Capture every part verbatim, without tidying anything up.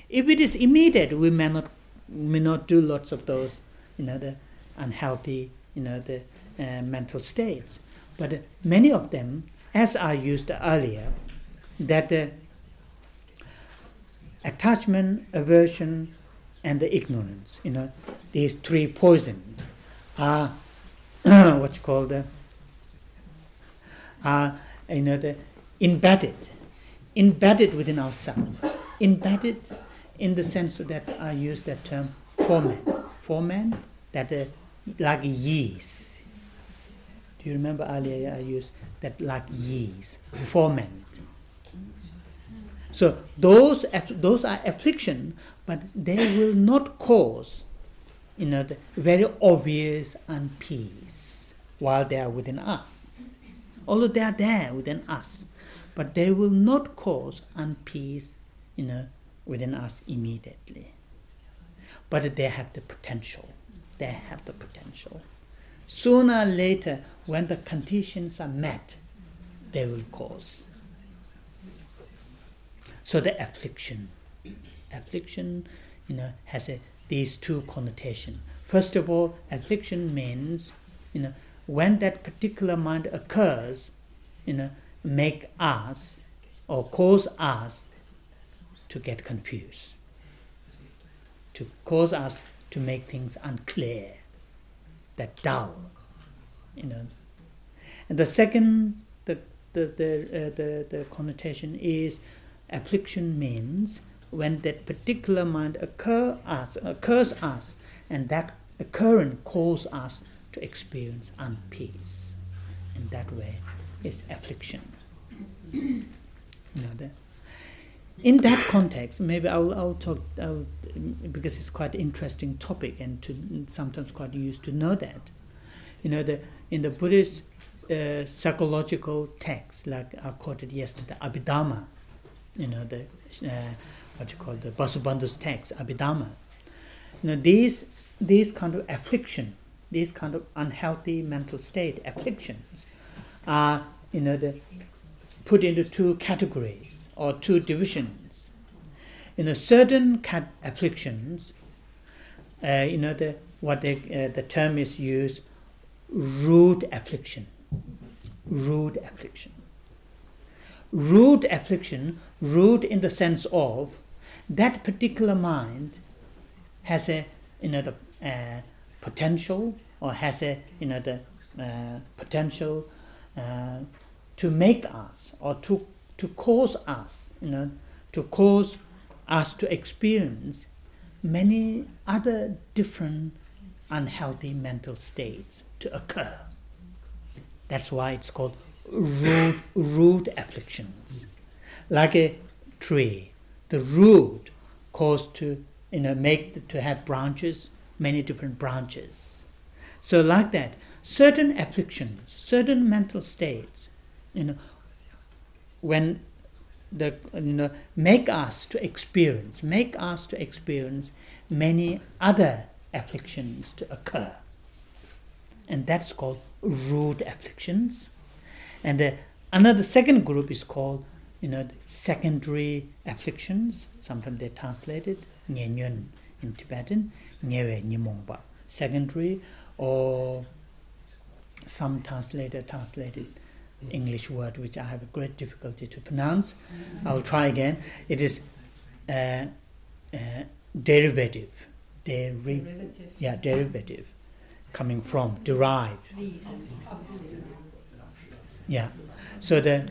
If it is immediate, we may not may not do lots of those, you know, the unhealthy, you know, the uh, mental states. But uh, many of them, as I used earlier, that uh, attachment, aversion, and the ignorance, you know, these three poisons are what you call the are you know the embedded, embedded within ourselves, embedded in the sense that I use that term foment, foment that uh, like yeast. Do you remember earlier I used that like yeast, foment. So those those are affliction, but they will not cause, you know, the very obvious unpeace while they are within us. Although they are there within us, but they will not cause unpeace, you know, within us immediately. But they have the potential. They have the potential. Sooner or later, when the conditions are met, they will cause. So the affliction, affliction, you know, has a, these two connotations. First of all, affliction means, you know, when that particular mind occurs, you know, make us or cause us to get confused, to cause us to make things unclear, that doubt, you know. And the second, the the the uh, the, the connotation is affliction means when that particular mind occur us, occurs us, and that occurrence causes us to experience unpeace. In that way, is affliction. You know that. In that context, maybe I'll, I'll talk I'll, because it's quite an interesting topic and to sometimes quite used to know that. You know, the in the Buddhist uh, psychological text, like I quoted yesterday, Abhidhamma. You know, the uh, what you call the Vasubandhu's text, Abhidhamma. You know, these these kind of affliction, these kind of unhealthy mental state afflictions, are, you know, the put into two categories or two divisions. In a certain cat afflictions, uh, you know, the what they, uh, the term is used, rude affliction, rude affliction. Rude affliction, rude in the sense of that particular mind has a, you know, the uh, potential or has a, you know, the uh, potential uh, to make us or to to cause us, you know, to cause us to experience many other different unhealthy mental states to occur. That's why it's called root, root afflictions. Like a tree, the root caused to, you know, make to have branches, many different branches. So like that, certain afflictions, certain mental states, you know, when the you know make us to experience, make us to experience many other afflictions to occur, and that's called rude afflictions. And uh, another second group is called, you know, secondary afflictions. Sometimes they translate it nyenyun in Tibetan, nyewe nyimongba, secondary, or some translator translated English word which I have a great difficulty to pronounce. I'll try again. It is uh, uh, derivative. Deri- derivative. Yeah, derivative. Coming from, derived. Yeah. So the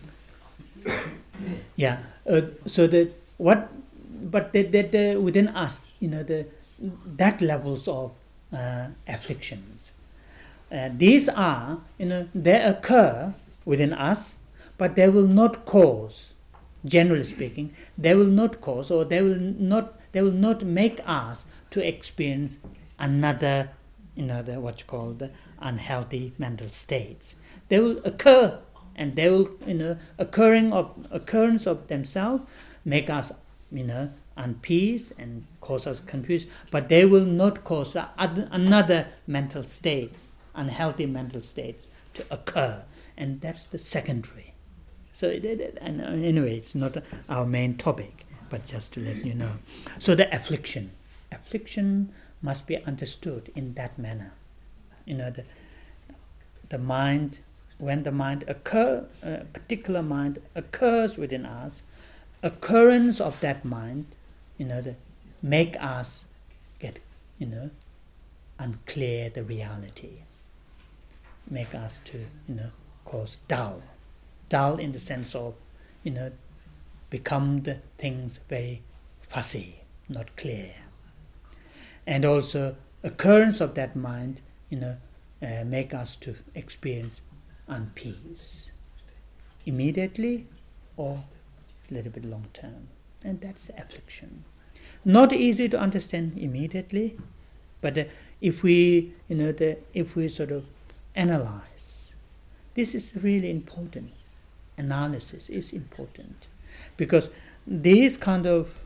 yeah. Uh, so the what? But the, the, the within us, you know, the that levels of uh, afflictions. Uh, these are, you know, they occur within us, but they will not cause, generally speaking, they will not cause or they will not they will not make us to experience another, you know, the what you call the unhealthy mental states. They will occur, and they will, you know, occurring of occurrence of themselves make us, you know, unpeace and cause us confusion, but they will not cause other, another mental states, unhealthy mental states to occur, and that's the secondary. So it, it, and anyway, it's not our main topic. but just to let you know. So the affliction. Affliction must be understood in that manner. You know, the, the mind, when the mind occur, a particular mind occurs within us, occurrence of that mind, you know, the, make us get, you know, unclear the reality. Make us to, you know, cause dull. Dull in the sense of, you know, become the things very fussy, not clear. And also occurrence of that mind, you know, uh, make us to experience unpeace. Immediately or a little bit long term. And that's affliction. Not easy to understand immediately, but uh, if we, you know, the, if we sort of analyze, this is really important. Analysis is important, because these kind of,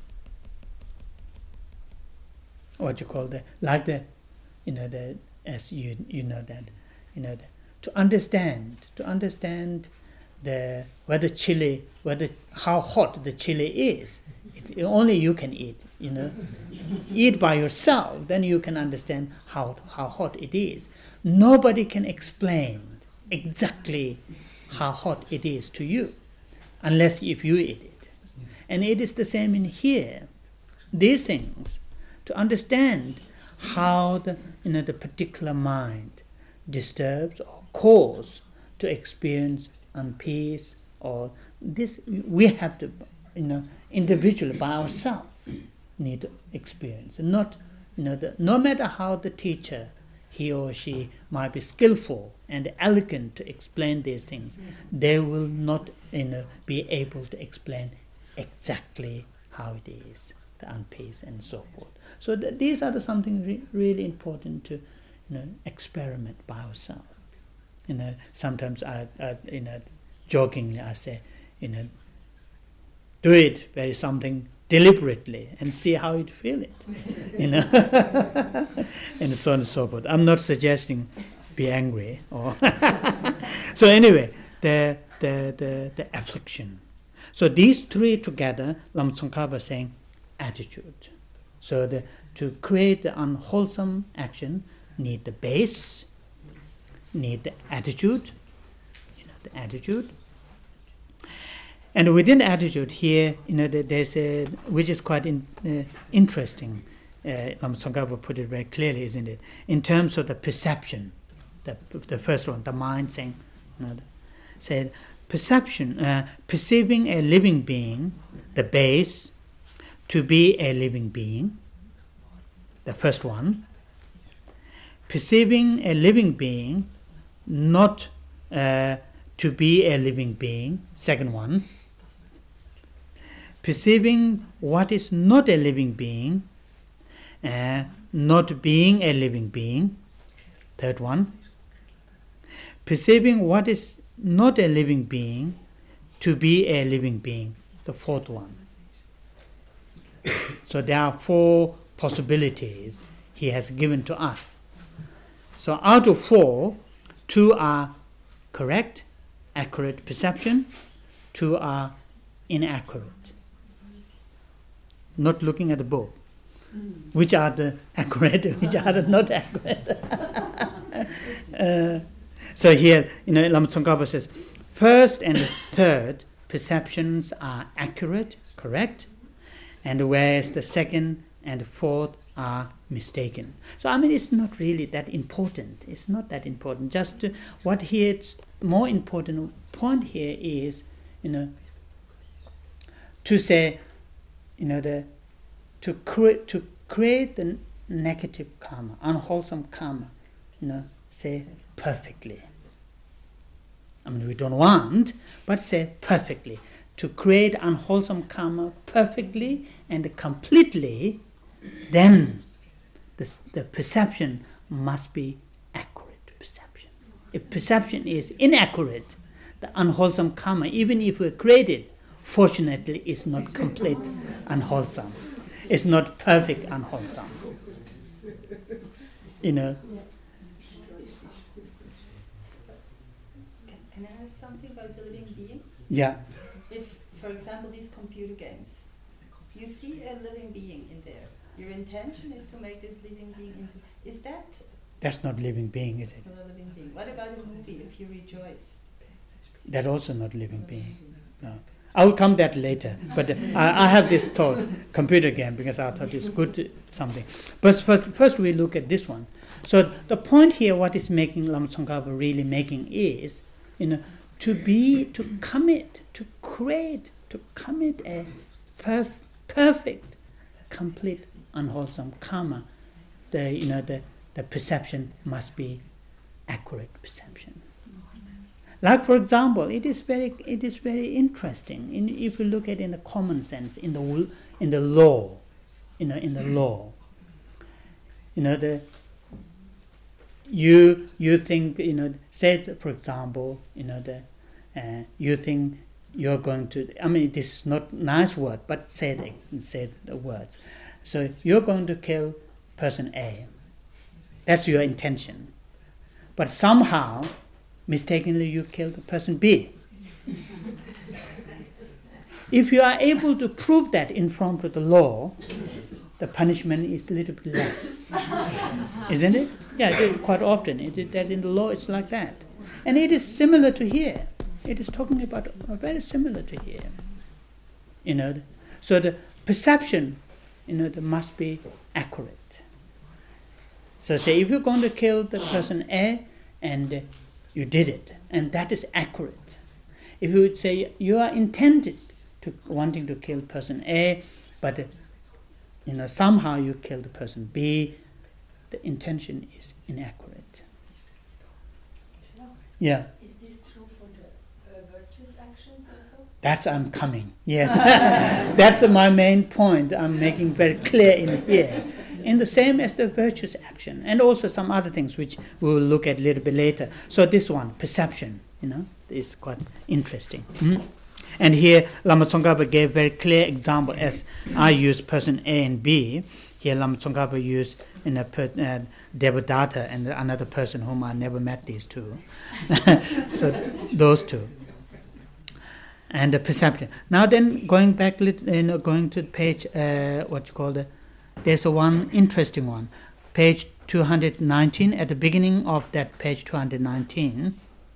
what you call the, like the, you know, the, as you you know that, you know, the, to understand, to understand the whether chili, whether how hot the chili is, it, only you can eat. You know, eat by yourself, then you can understand how how hot it is. Nobody can explain exactly how hot it is to you, unless if you eat it. And it is the same in here. These things, to understand how the, you know, the particular mind disturbs or cause to experience unpeace, or this, we have to, you know, individually by ourselves need to experience. And not, you know, the, no matter how the teacher, he or she might be skillful and elegant to explain these things, they will not, you know, be able to explain exactly how it is, the unpeace and so forth. So th- these are the something re- really important to, you know, experiment by ourselves. You know, sometimes I, I, you know, jokingly I say, you know, do it very something deliberately and see how you feel it, you know, and so on and so forth. I'm not suggesting be angry or so anyway, the the the the affliction. So these three together, Lama Tsongkhapa was saying attitude. So the to create the unwholesome action, need the base, need the attitude, you know, the attitude. And within the attitude here, you know, there's a, which is quite in, uh, interesting, uh, Lama Tsongkhapa put it very clearly, isn't it? In terms of the perception, the the first one, the mind saying, you know, said perception, uh, perceiving a living being, the base, to be a living being, the first one. Perceiving a living being, not uh, to be a living being, second one. Perceiving what is not a living being, uh, not being a living being, third one. Perceiving what is not a living being to be a living being, the fourth one. So there are four possibilities he has given to us. So out of four, two are correct, accurate perception, two are inaccurate. Not looking at the book. Which are the accurate, which are the not accurate. uh, so here, you know, Lama Tsongkhapa says, first and third perceptions are accurate, correct, and whereas the second and fourth are mistaken. So I mean, it's not really that important. It's not that important. Just to, what here, more important point here is, you know, to say, you know, the to create to create the negative karma, unwholesome karma, you know, say perfectly. I mean, we don't want, but say perfectly. To create unwholesome karma perfectly and completely, then the, the perception must be accurate perception. If perception is inaccurate, the unwholesome karma, even if we create it, fortunately is not complete unwholesome. It's not perfect unwholesome. You know. Can, can I ask something about the living being? Yeah. If, for example, these computer games, you see a living being in there. Your intention is to make this living being into. Is that? That's not living being, is it? It's not a living being. What about a movie? If you rejoice. That also not living being. No. I will come that later. But uh, I, I have this thought, computer game, because I thought it's good to, something. But first, first we look at this one. So the point here, what is making Lama Tsongkhapa really making is, you know, to be, to commit, to create, to commit a perf- perfect, complete, unwholesome karma. The you know the the perception must be accurate perception. Like for example, it is very it is very interesting. In, if you look at it in the common sense, in the in the law, you know, in the law, you know the. You you think you know say for example you know the uh, you think you're going to I mean this is not nice word but say the say the words. So you're going to kill person A. That's your intention. But somehow mistakenly you kill the person B. If you are able to prove that in front of the law, the punishment is a little bit less. Isn't it? Yeah, it, quite often. It, it, that in the law it's like that. And it is similar to here. It is talking about uh, very similar to here. You know, the, so the perception, you know, the must be accurate. So say if you're going to kill the person A and uh, you did it, and that is accurate. If you would say you are intended to wanting to kill person A, but uh, you know somehow you kill the person B, the intention is inaccurate. Yeah. Is this true for the uh, virtuous actions also? That's I'm coming. Yes. That's uh, my main point. I'm making very clear in here. In the same as the virtuous action, and also some other things which we will look at a little bit later. So this one, perception, you know, is quite interesting. Mm? And here Lama Tsongkhapa gave very clear example as I use person A and B. Here Lama Tsongkhapa used in a per, uh, Devadatta and another person whom I never met, these two. So those two. And the perception. Now then going back, you know, going to page, uh, what you call the, there's a one interesting one. Page two hundred nineteen, at the beginning of that page two hundred nineteen,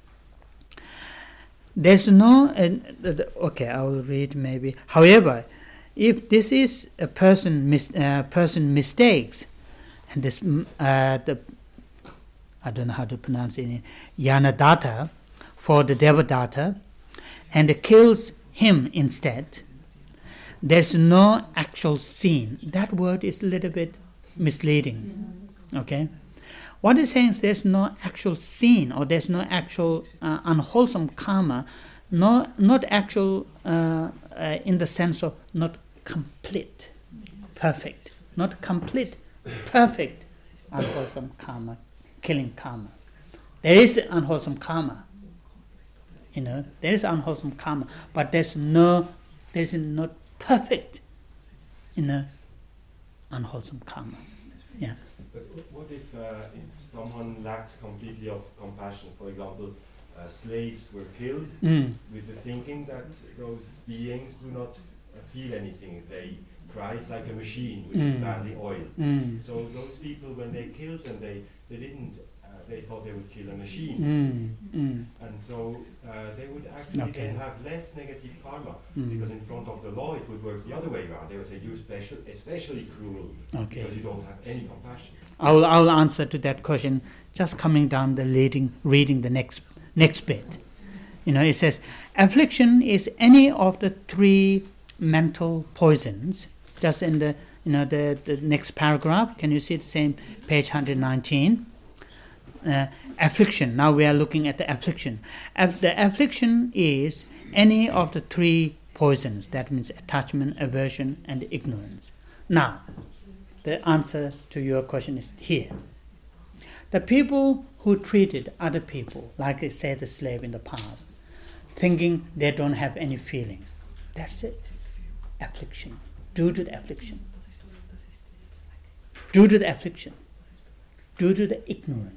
there's no, uh, okay, I will read maybe. However, if this is a person mis, uh, person mistakes, and this, uh, the, I don't know how to pronounce it, Yanadatta, for the Devadatta, and kills him instead, there's no actual sin. That word is a little bit misleading, okay? What it's saying is there's no actual sin, or there's no actual uh, unwholesome karma, no, not actual uh, uh, in the sense of not complete, perfect, not complete, perfect unwholesome karma, killing karma. There is unwholesome karma, you know, there is unwholesome karma, but there's no, there's not perfect, you know, unwholesome karma. Yeah. But what if uh, if someone lacks completely of compassion? For example, uh, slaves were killed Mm. with the thinking that those beings do not f- feel anything. They cry, it's like a machine which is Mm. badly oiled. Mm. So those people, when they killed them, they, they didn't, uh, they thought they would kill a machine. Mm. Mm. And so uh, they would actually Okay. then have less negative karma, Mm. because in front of the law it would work the other way around. They would say you're special, especially cruel, Okay. because you don't have any compassion. I'll I'll answer to that question. Just coming down the reading reading the next next bit. You know, it says affliction is any of the three mental poisons. Just in the you know the, the next paragraph. Can you see the same page one hundred nineteen? Uh, affliction. Now we are looking at the affliction. Aff- the affliction is any of the three poisons. That means attachment, aversion, and ignorance. Now, the answer to your question is here. The people who treated other people, like I said, the slave in the past, thinking they don't have any feeling, that's it. Affliction. Due to the affliction. Due to the affliction. Due to the ignorance.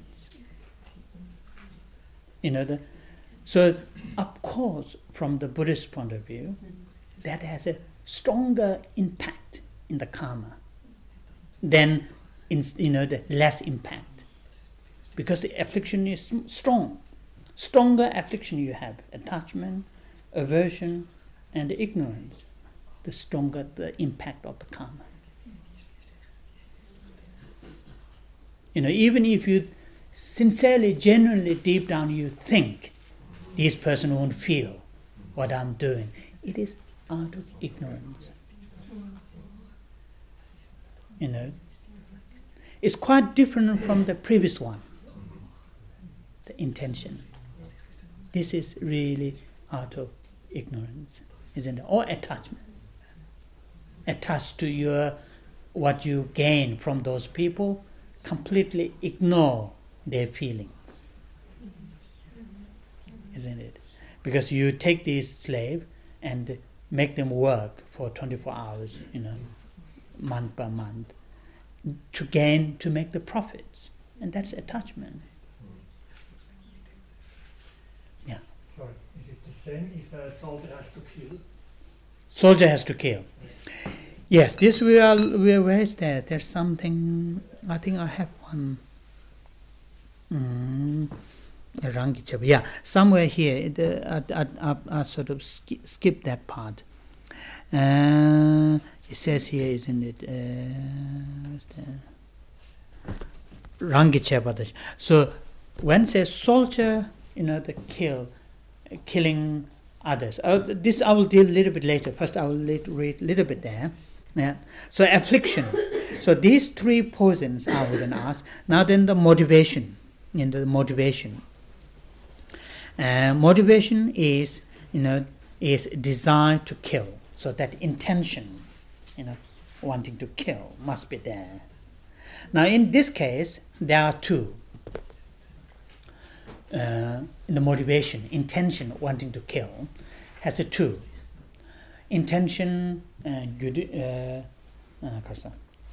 You know, the, so of course, from the Buddhist point of view, that has a stronger impact in the karma than in, you know, the less impact, because the affliction is strong. Stronger affliction you have, attachment, aversion, and ignorance, the stronger the impact of the karma. You know, even if you sincerely, genuinely, deep down you think this person won't feel what I'm doing, it is out of ignorance. You know, it's quite different from the previous one, the intention. This is really out of ignorance, isn't it? Or attachment. Attached to your what you gain from those people, completely ignore their feelings, isn't it? Because you take this slave and make them work for twenty-four hours, you know, month by month, to gain, to make the profits, and that's attachment. Yeah. Sorry, is it the same if a soldier has to kill? Soldier has to kill. Yes, this we are. We where is that? There's something. I think I have one. Mm, Rangichab. Yeah, somewhere here. The, I, I, I, I sort of sk- skip that part. Uh, it says here, isn't it? Uh, what's that? Rangichab. So when it says soldier, you know, the kill, uh, killing others. Uh, this I will deal a little bit later. First, I will let, read a little bit there. Yeah. So affliction. So these three poisons I would ask. Now then the motivation. In the motivation. Uh, motivation is, you know, is desire to kill. So that intention, you know, wanting to kill must be there. Now in this case, there are two. Uh, in the motivation, intention wanting to kill has a two. Intention, uh, good, uh, uh,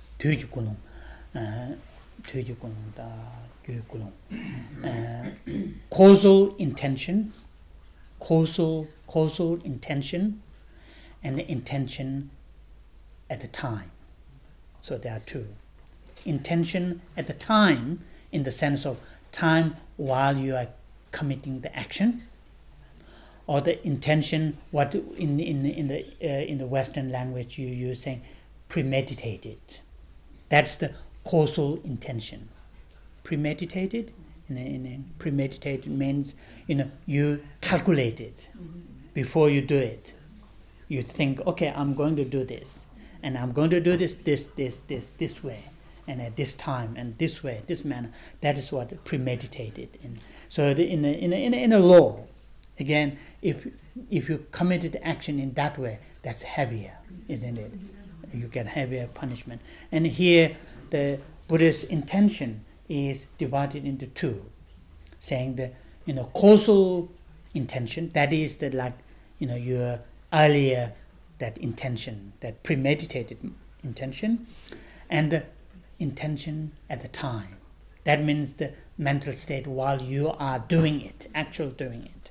uh, causal intention, causal causal intention, and the intention at the time. So there are two. Intention at the time, in the sense of time while you are committing the action, or the intention what in in in the uh, in the Western language you you saying premeditated. That's the causal intention. Premeditated, in a, in a premeditated means, you know, you calculate it before you do it. You think, okay, I'm going to do this, and I'm going to do this, this, this, this, this way, and at this time, and this way, this manner. That is what premeditated. And so, the, in a in a in a, in a law, again, if if you committed action in that way, that's heavier, isn't it? You get heavier punishment. And here, the Buddhist intention is divided into two, saying the, you know, causal intention, that is the, like, you know, your earlier, that intention, that premeditated intention, and the intention at the time. That means the mental state while you are doing it, actual doing it.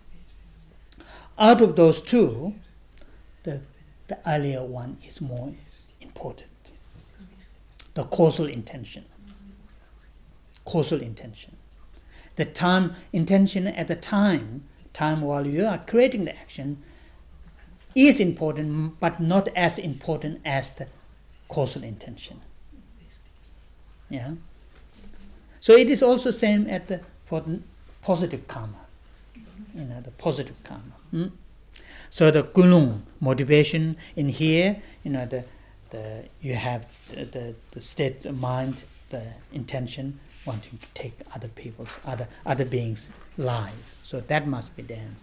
Out of those two, the the earlier one is more important. The causal intention. Causal intention. The time, intention at the time, time while you are creating the action, is important, but not as important as the causal intention. Yeah. So it is also same at the for the positive karma. You know, the positive karma. Hmm? So the kulung, motivation in here, you know, the the you have the, the, the state of mind, the intention, wanting to take other people's, other other beings' life. So that must be there.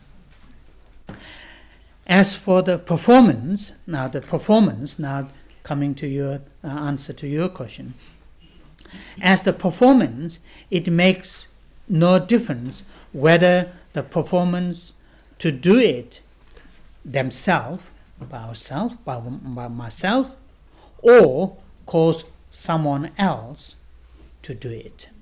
As for the performance, now the performance, now coming to your uh, answer to your question, as the performance, it makes no difference whether the performance to do it themselves, by ourselves, by, by myself, or cause someone else to do it.